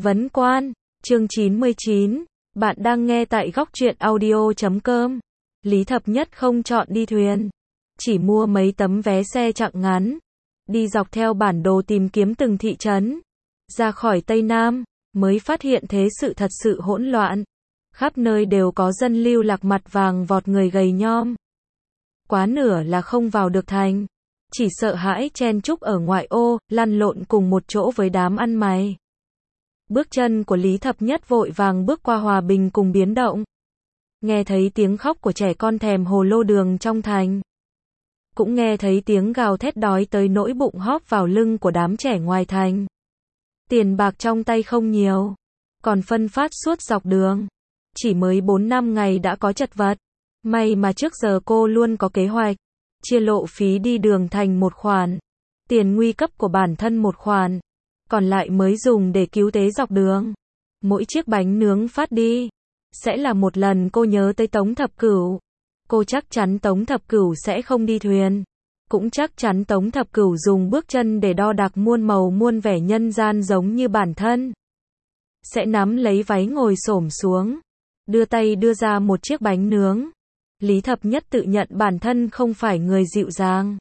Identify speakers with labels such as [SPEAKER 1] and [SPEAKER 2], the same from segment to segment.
[SPEAKER 1] Vấn Quan, chương 99, bạn đang nghe tại góc truyện audio.com. Lý Thập Nhất không chọn đi thuyền, chỉ mua mấy tấm vé xe chặng ngắn, đi dọc theo bản đồ tìm kiếm từng thị trấn, ra khỏi Tây Nam, mới phát hiện thế sự thật sự hỗn loạn. Khắp nơi đều có dân lưu lạc mặt vàng vọt người gầy nhom. Quá nửa là không vào được thành, chỉ sợ hãi chen chúc ở ngoại ô, lăn lộn cùng một chỗ với đám ăn mày. Bước chân của Lý Thập Nhất vội vàng bước qua hòa bình cùng biến động. Nghe thấy tiếng khóc của trẻ con thèm hồ lô đường trong thành. Cũng nghe thấy tiếng gào thét đói tới nỗi bụng hóp vào lưng của đám trẻ ngoài thành. Tiền bạc trong tay không nhiều, còn phân phát suốt dọc đường. Chỉ mới 4-5 ngày đã có chật vật. May mà trước giờ cô luôn có kế hoạch, chia lộ phí đi đường thành một khoản, tiền nguy cấp của bản thân một khoản, còn lại mới dùng để cứu tế dọc đường. Mỗi chiếc bánh nướng phát đi, sẽ là một lần cô nhớ tới Tống Thập Cửu. Cô chắc chắn Tống Thập Cửu sẽ không đi thuyền. Cũng chắc chắn Tống Thập Cửu dùng bước chân để đo đạc muôn màu muôn vẻ nhân gian giống như bản thân. Sẽ nắm lấy váy ngồi xổm xuống, đưa tay đưa ra một chiếc bánh nướng. Lý Thập Nhất tự nhận bản thân không phải người dịu dàng,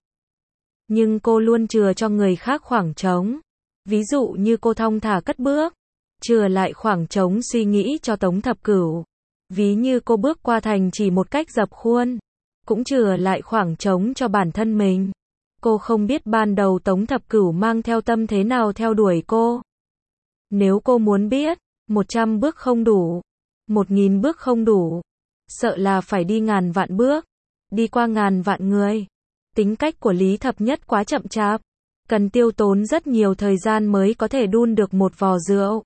[SPEAKER 1] nhưng cô luôn chừa cho người khác khoảng trống. Ví dụ như cô thong thả cất bước, chừa lại khoảng trống suy nghĩ cho Tống Thập Cửu. Ví như cô bước qua thành chỉ một cách dập khuôn, cũng chừa lại khoảng trống cho bản thân mình. Cô không biết ban đầu Tống Thập Cửu mang theo tâm thế nào theo đuổi cô. Nếu cô muốn biết, 100 bước không đủ, 1000 bước không đủ, sợ là phải đi ngàn vạn bước, đi qua ngàn vạn người. Tính cách của Lý Thập Nhất quá chậm chạp, cần tiêu tốn rất nhiều thời gian mới có thể đun được một vò rượu.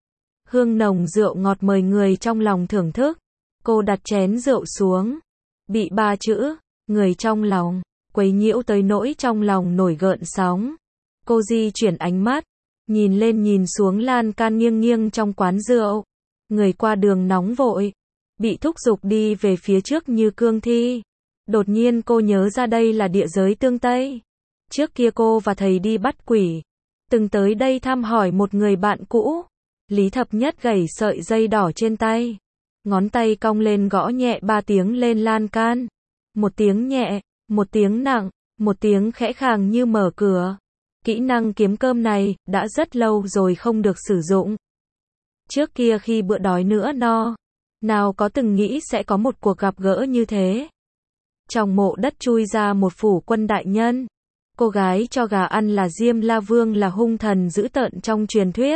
[SPEAKER 1] Hương nồng rượu ngọt mời người trong lòng thưởng thức. Cô đặt chén rượu xuống, bị 3 chữ, người trong lòng, quấy nhiễu tới nỗi trong lòng nổi gợn sóng. Cô di chuyển ánh mắt, nhìn lên nhìn xuống lan can nghiêng nghiêng trong quán rượu. Người qua đường nóng vội, bị thúc giục đi về phía trước như cương thi. Đột nhiên cô nhớ ra đây là địa giới Tương Tây. Trước kia cô và thầy đi bắt quỷ, từng tới đây thăm hỏi một người bạn cũ. Lý Thập Nhất gảy sợi dây đỏ trên tay, ngón tay cong lên gõ nhẹ 3 tiếng lên lan can. Một tiếng nhẹ, một tiếng nặng, một tiếng khẽ khàng như mở cửa. Kỹ năng kiếm cơm này đã rất lâu rồi không được sử dụng. Trước kia khi bữa đói nữa no, nào có từng nghĩ sẽ có một cuộc gặp gỡ như thế. Trong mộ đất chui ra một phủ quân đại nhân. Cô gái cho gà ăn là Diêm La Vương, là hung thần dữ tợn trong truyền thuyết.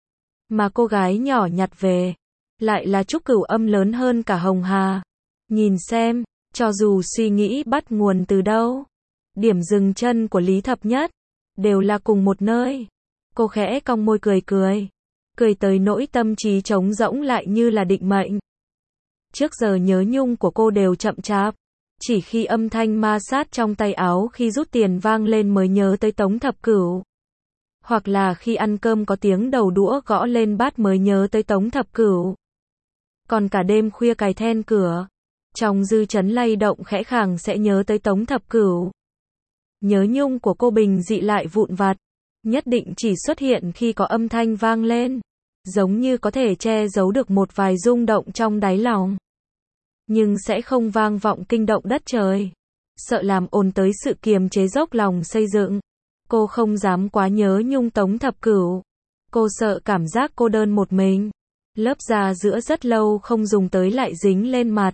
[SPEAKER 1] Mà cô gái nhỏ nhặt về, lại là Trúc Cửu Âm lớn hơn cả Hồng Hà. Nhìn xem, cho dù suy nghĩ bắt nguồn từ đâu, điểm dừng chân của Lý Thập Nhất đều là cùng một nơi. Cô khẽ cong môi cười cười, cười tới nỗi tâm trí trống rỗng lại như là định mệnh. Trước giờ nhớ nhung của cô đều chậm chạp, chỉ khi âm thanh ma sát trong tay áo khi rút tiền vang lên mới nhớ tới Tống Thập Cửu. Hoặc là khi ăn cơm có tiếng đầu đũa gõ lên bát mới nhớ tới Tống Thập Cửu. Còn cả đêm khuya cài then cửa, trong dư chấn lay động khẽ khàng sẽ nhớ tới Tống Thập Cửu. Nhớ nhung của cô bình dị lại vụn vặt, nhất định chỉ xuất hiện khi có âm thanh vang lên, giống như có thể che giấu được một vài rung động trong đáy lòng, nhưng sẽ không vang vọng kinh động đất trời, sợ làm ồn tới sự kiềm chế dốc lòng xây dựng. Cô không dám quá nhớ nhung Tống Thập Cửu. Cô sợ cảm giác cô đơn một mình. Lớp da giữa rất lâu không dùng tới lại dính lên mặt.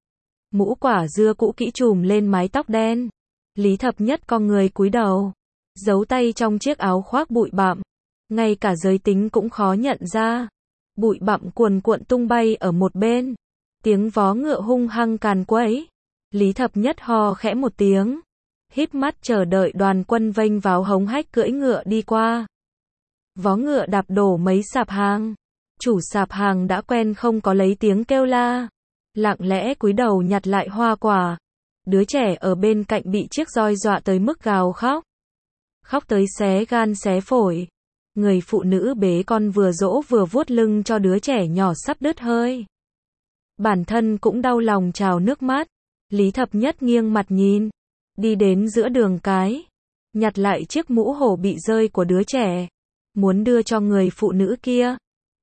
[SPEAKER 1] Mũ quả dưa cũ kỹ trùm lên mái tóc đen. Lý Thập Nhất cong người cúi đầu, giấu tay trong chiếc áo khoác bụi bặm. Ngay cả giới tính cũng khó nhận ra. Bụi bặm cuồn cuộn tung bay ở một bên. Tiếng vó ngựa hung hăng càn quấy. Lý Thập Nhất ho khẽ một tiếng, híp mắt chờ đợi đoàn quân vênh váo hống hách cưỡi ngựa đi qua. Vó ngựa đạp đổ mấy sạp hàng. Chủ sạp hàng đã quen không có lấy tiếng kêu la, lặng lẽ cúi đầu nhặt lại hoa quả. Đứa trẻ ở bên cạnh bị chiếc roi dọa tới mức gào khóc. Khóc tới xé gan xé phổi. Người phụ nữ bế con vừa dỗ vừa vuốt lưng cho đứa trẻ nhỏ sắp đứt hơi. Bản thân cũng đau lòng trào nước mắt. Lý Thập Nhất nghiêng mặt nhìn, đi đến giữa đường cái, nhặt lại chiếc mũ hổ bị rơi của đứa trẻ, muốn đưa cho người phụ nữ kia.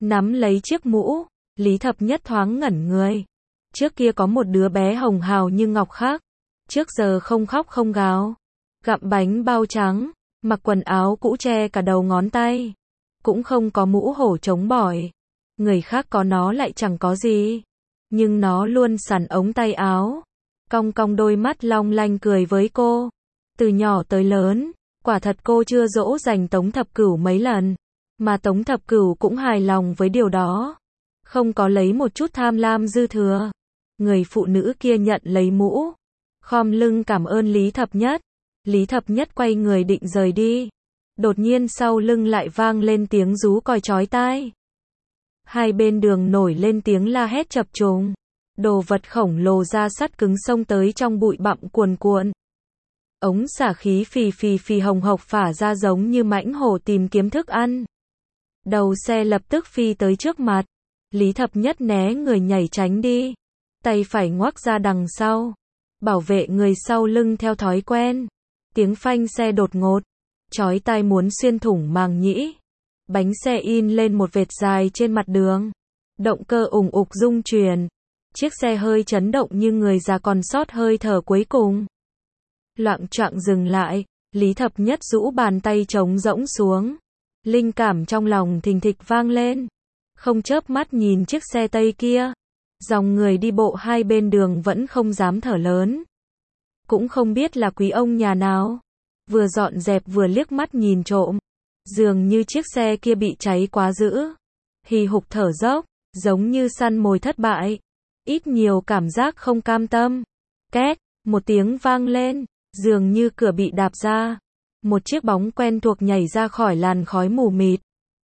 [SPEAKER 1] Nắm lấy chiếc mũ, Lý Thập Nhất thoáng ngẩn người. Trước kia có một đứa bé hồng hào như ngọc khác, trước giờ không khóc không gào, gặm bánh bao trắng, mặc quần áo cũ che cả đầu ngón tay, cũng không có mũ hổ chống bỏi. Người khác có nó lại chẳng có gì, nhưng nó luôn xắn ống tay áo, cong cong đôi mắt long lanh cười với cô. Từ nhỏ tới lớn, quả thật cô chưa dỗ dành Tống Thập Cửu mấy lần, mà Tống Thập Cửu cũng hài lòng với điều đó, không có lấy một chút tham lam dư thừa. Người phụ nữ kia nhận lấy mũ, khom lưng cảm ơn Lý Thập Nhất. Lý Thập Nhất quay người định rời đi. Đột nhiên sau lưng lại vang lên tiếng rú còi chói tai. Hai bên đường nổi lên tiếng la hét chập trùng. Đồ vật khổng lồ da sắt cứng xông tới trong bụi bặm cuồn cuộn. Ống xả khí phì phì hồng hộc phả ra giống như mãnh hổ tìm kiếm thức ăn. Đầu xe lập tức phi tới trước mặt. Lý Thập Nhất né người nhảy tránh đi. Tay phải ngoắc ra đằng sau, bảo vệ người sau lưng theo thói quen. Tiếng phanh xe đột ngột, chói tai muốn xuyên thủng màng nhĩ. Bánh xe in lên một vệt dài trên mặt đường. Động cơ ùng ục rung chuyển. Chiếc xe hơi chấn động như người già còn sót hơi thở cuối cùng. Loạng choạng dừng lại, Lý Thập Nhất rũ bàn tay trống rỗng xuống. Linh cảm trong lòng thình thịch vang lên. Không chớp mắt nhìn chiếc xe Tây kia. Dòng người đi bộ hai bên đường vẫn không dám thở lớn. Cũng không biết là quý ông nhà nào. Vừa dọn dẹp vừa liếc mắt nhìn trộm. Dường như chiếc xe kia bị cháy quá dữ. Hì hục thở dốc, giống như săn mồi thất bại. Ít nhiều cảm giác không cam tâm. Két, một tiếng vang lên, dường như cửa bị đạp ra. Một chiếc bóng quen thuộc nhảy ra khỏi làn khói mù mịt.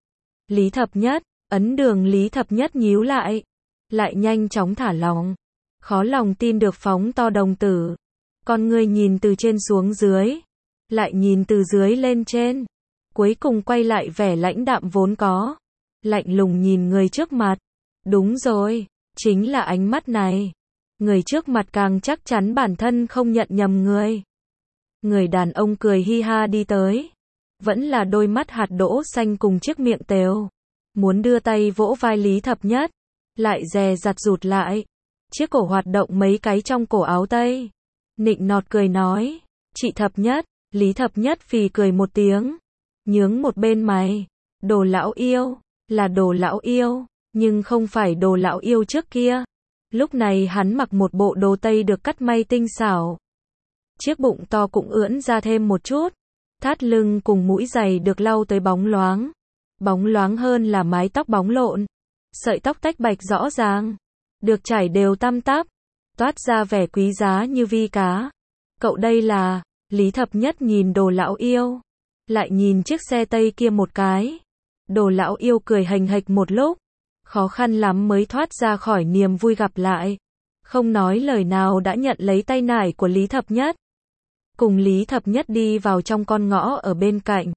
[SPEAKER 1] Lý Thập Nhất, ấn đường Lý Thập Nhất nhíu lại. Lại nhanh chóng thả lỏng. Khó lòng tin được phóng to đồng tử. Con người nhìn từ trên xuống dưới. Lại nhìn từ dưới lên trên. Cuối cùng quay lại vẻ lãnh đạm vốn có. Lạnh lùng nhìn người trước mặt. Đúng rồi, chính là ánh mắt này. Người trước mặt càng chắc chắn bản thân không nhận nhầm người. Người đàn ông cười hi ha đi tới. Vẫn là đôi mắt hạt đỗ xanh cùng chiếc miệng tều. Muốn đưa tay vỗ vai Lý Thập Nhất. Lại dè dặt rụt lại. Chiếc cổ hoạt động mấy cái trong cổ áo tây. Nịnh nọt cười nói. Chị Thập Nhất. Lý Thập Nhất phì cười một tiếng. Nhướng một bên mày. Đồ lão yêu. Là đồ lão yêu. Nhưng không phải đồ lão yêu trước kia. Lúc này hắn mặc một bộ đồ tây được cắt may tinh xảo. Chiếc bụng to cũng ưỡn ra thêm một chút. Thắt lưng cùng mũi giày được lau tới bóng loáng. Bóng loáng hơn là mái tóc bóng lộn. Sợi tóc tách bạch rõ ràng. Được chải đều tăm tắp. Toát ra vẻ quý giá như vi cá. Cậu đây là... Lý Thập Nhất nhìn đồ lão yêu. Lại nhìn chiếc xe Tây kia một cái. Đồ lão yêu cười hềnh hệch một lúc. Khó khăn lắm mới thoát ra khỏi niềm vui gặp lại. Không nói lời nào đã nhận lấy tay nải của Lý Thập Nhất. Cùng Lý Thập Nhất đi vào trong con ngõ ở bên cạnh.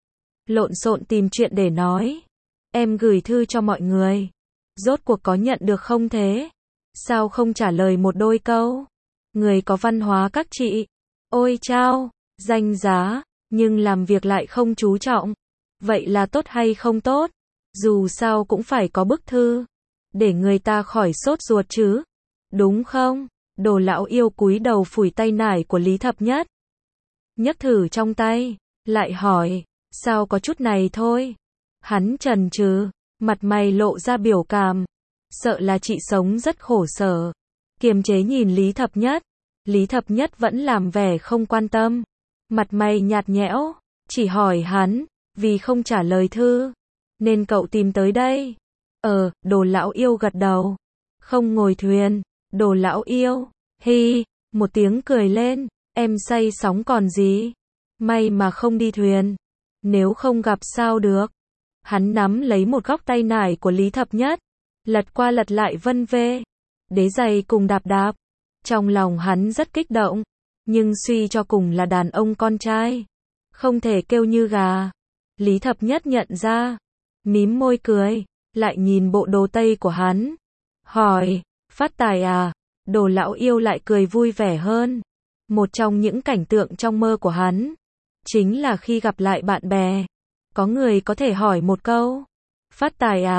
[SPEAKER 1] Lộn xộn tìm chuyện để nói. Em gửi thư cho mọi người. Rốt cuộc có nhận được không thế? Sao không trả lời một đôi câu? Người có văn hóa các chị. Ôi chao, danh giá, nhưng làm việc lại không chú trọng. Vậy là tốt hay không tốt? Dù sao cũng phải có bức thư. Để người ta khỏi sốt ruột chứ. Đúng không? Đồ lão yêu cúi đầu phủi tay nải của Lý Thập Nhất. Nhấc thử trong tay. Lại hỏi. Sao có chút này thôi? Hắn chần chừ. Mặt mày lộ ra biểu cảm. Sợ là chị sống rất khổ sở. Kiềm chế nhìn Lý Thập Nhất. Lý Thập Nhất vẫn làm vẻ không quan tâm. Mặt mày nhạt nhẽo. Chỉ hỏi hắn. Vì không trả lời thư. Nên cậu tìm tới đây. Đồ lão yêu gật đầu. Không ngồi thuyền. Đồ lão yêu. Hi. Một tiếng cười lên. Em say sóng còn gì. May mà không đi thuyền. Nếu không gặp sao được. Hắn nắm lấy một góc tay nải của Lý Thập Nhất. Lật qua lật lại vân vê. Đế giày cùng đạp đạp. Trong lòng hắn rất kích động. Nhưng suy cho cùng là đàn ông con trai. Không thể kêu như gà. Lý Thập Nhất nhận ra. Mím môi cười. Lại nhìn bộ đồ tây của hắn. Hỏi. Phát tài à? Đồ lão yêu lại cười vui vẻ hơn. Một trong những cảnh tượng trong mơ của hắn. Chính là khi gặp lại bạn bè. Có người có thể hỏi một câu. Phát tài à?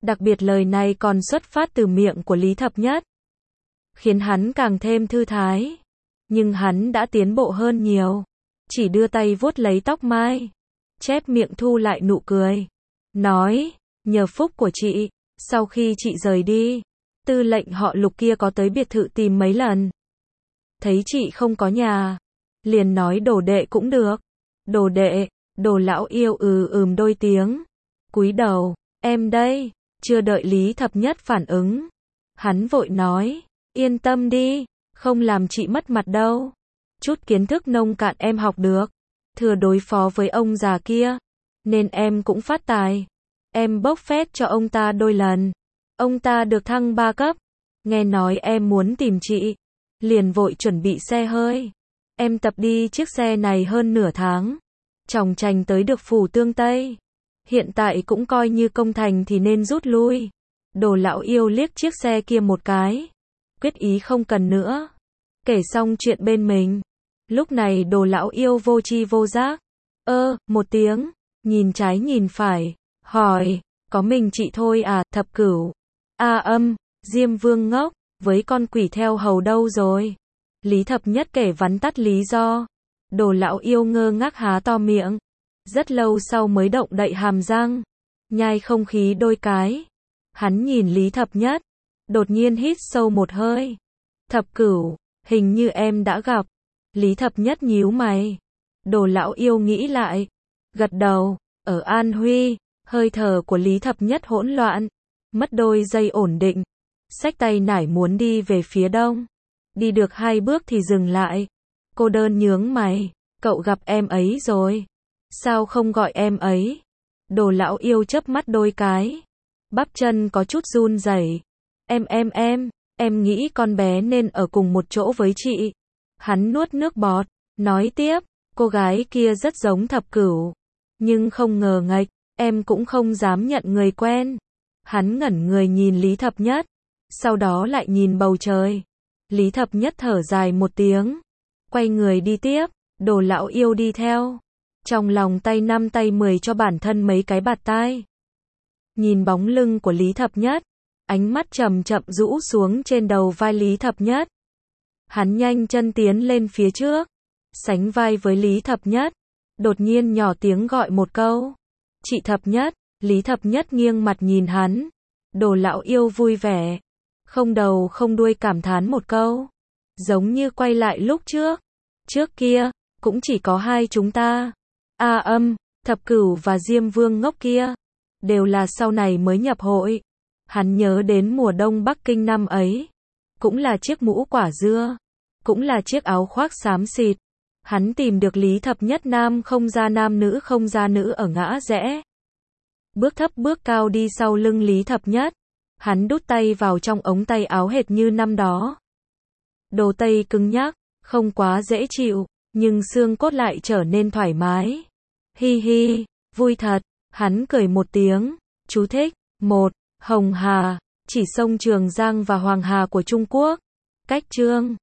[SPEAKER 1] Đặc biệt lời này còn xuất phát từ miệng của Lý Thập Nhất, khiến hắn càng thêm thư thái. Nhưng hắn đã tiến bộ hơn nhiều. Chỉ đưa tay vuốt lấy tóc mai, chép miệng thu lại nụ cười. Nói, nhờ phúc của chị, sau khi chị rời đi, tư lệnh họ Lục kia có tới biệt thự tìm mấy lần. Thấy chị không có nhà, liền nói đồ đệ cũng được. Đồ đệ, Đồ lão yêu đôi tiếng. Cúi đầu, em đây. Chưa đợi Lý Thập Nhất phản ứng, hắn vội nói, yên tâm đi, không làm chị mất mặt đâu. Chút kiến thức nông cạn em học được, thừa đối phó với ông già kia, nên em cũng phát tài. Em bốc phét cho ông ta đôi lần, ông ta được thăng 3 cấp. Nghe nói em muốn tìm chị, liền vội chuẩn bị xe hơi. Em tập đi chiếc xe này hơn nửa tháng, chòng chành tới được phủ Tương Tây. Hiện tại cũng coi như công thành thì nên rút lui. Đồ lão yêu liếc chiếc xe kia một cái, quyết ý không cần nữa. Kể xong chuyện bên mình, lúc này Đồ lão yêu vô tri vô giác. Một tiếng, nhìn trái nhìn phải, hỏi, có mình chị thôi à? Thập Cửu, Diêm Vương ngốc, với con quỷ theo hầu đâu rồi? Lý Thập Nhất kể vắn tắt lý do. Đồ lão yêu ngơ ngác há to miệng, rất lâu sau mới động đậy hàm răng, nhai không khí đôi cái. Hắn nhìn Lý Thập Nhất, đột nhiên hít sâu một hơi. Thập Cửu, hình như em đã gặp. Lý Thập Nhất nhíu mày. Đồ lão yêu nghĩ lại, gật đầu. Ở An Huy. Hơi thở của Lý Thập Nhất hỗn loạn, mất đôi giây ổn định, xách tay nải muốn đi về phía đông. Đi được 2 bước thì dừng lại. Cô đơn nhướng mày, cậu gặp em ấy rồi. Sao không gọi em ấy? Đồ lão yêu chớp mắt đôi cái, bắp chân có chút run rẩy. Em nghĩ con bé nên ở cùng một chỗ với chị. Hắn nuốt nước bọt, nói tiếp, cô gái kia rất giống Thập Cửu, nhưng không ngờ nghệch, em cũng không dám nhận người quen. Hắn ngẩn người nhìn Lý Thập Nhất, sau đó lại nhìn bầu trời. Lý Thập Nhất thở dài một tiếng, quay người đi tiếp. Đồ lão yêu đi theo, trong lòng tay 5 tay 10 cho bản thân mấy cái bạt tai. Nhìn bóng lưng của Lý Thập Nhất, ánh mắt chậm chậm rũ xuống trên đầu vai Lý Thập Nhất. Hắn nhanh chân tiến lên phía trước, sánh vai với Lý Thập Nhất, đột nhiên nhỏ tiếng gọi một câu. Chị Thập Nhất. Lý Thập Nhất nghiêng mặt nhìn hắn. Đồ lão yêu vui vẻ, không đầu không đuôi cảm thán một câu, giống như quay lại lúc trước. Trước kia, cũng chỉ có hai chúng ta. Thập Cửu và Diêm Vương ngốc kia, đều là sau này mới nhập hội. Hắn nhớ đến mùa đông Bắc Kinh năm ấy, cũng là chiếc mũ quả dưa, cũng là chiếc áo khoác xám xịt. Hắn tìm được Lý Thập Nhất nam không ra nam nữ không ra nữ ở ngã rẽ. Bước thấp bước cao đi sau lưng Lý Thập Nhất. Hắn đút tay vào trong ống tay áo hệt như năm đó. Đồ tây cứng nhắc, không quá dễ chịu, nhưng xương cốt lại trở nên thoải mái. Hi hi, vui thật. Hắn cười một tiếng. Chú thích. 1. Hồng Hà, chỉ sông Trường Giang và Hoàng Hà của Trung Quốc. Cách chương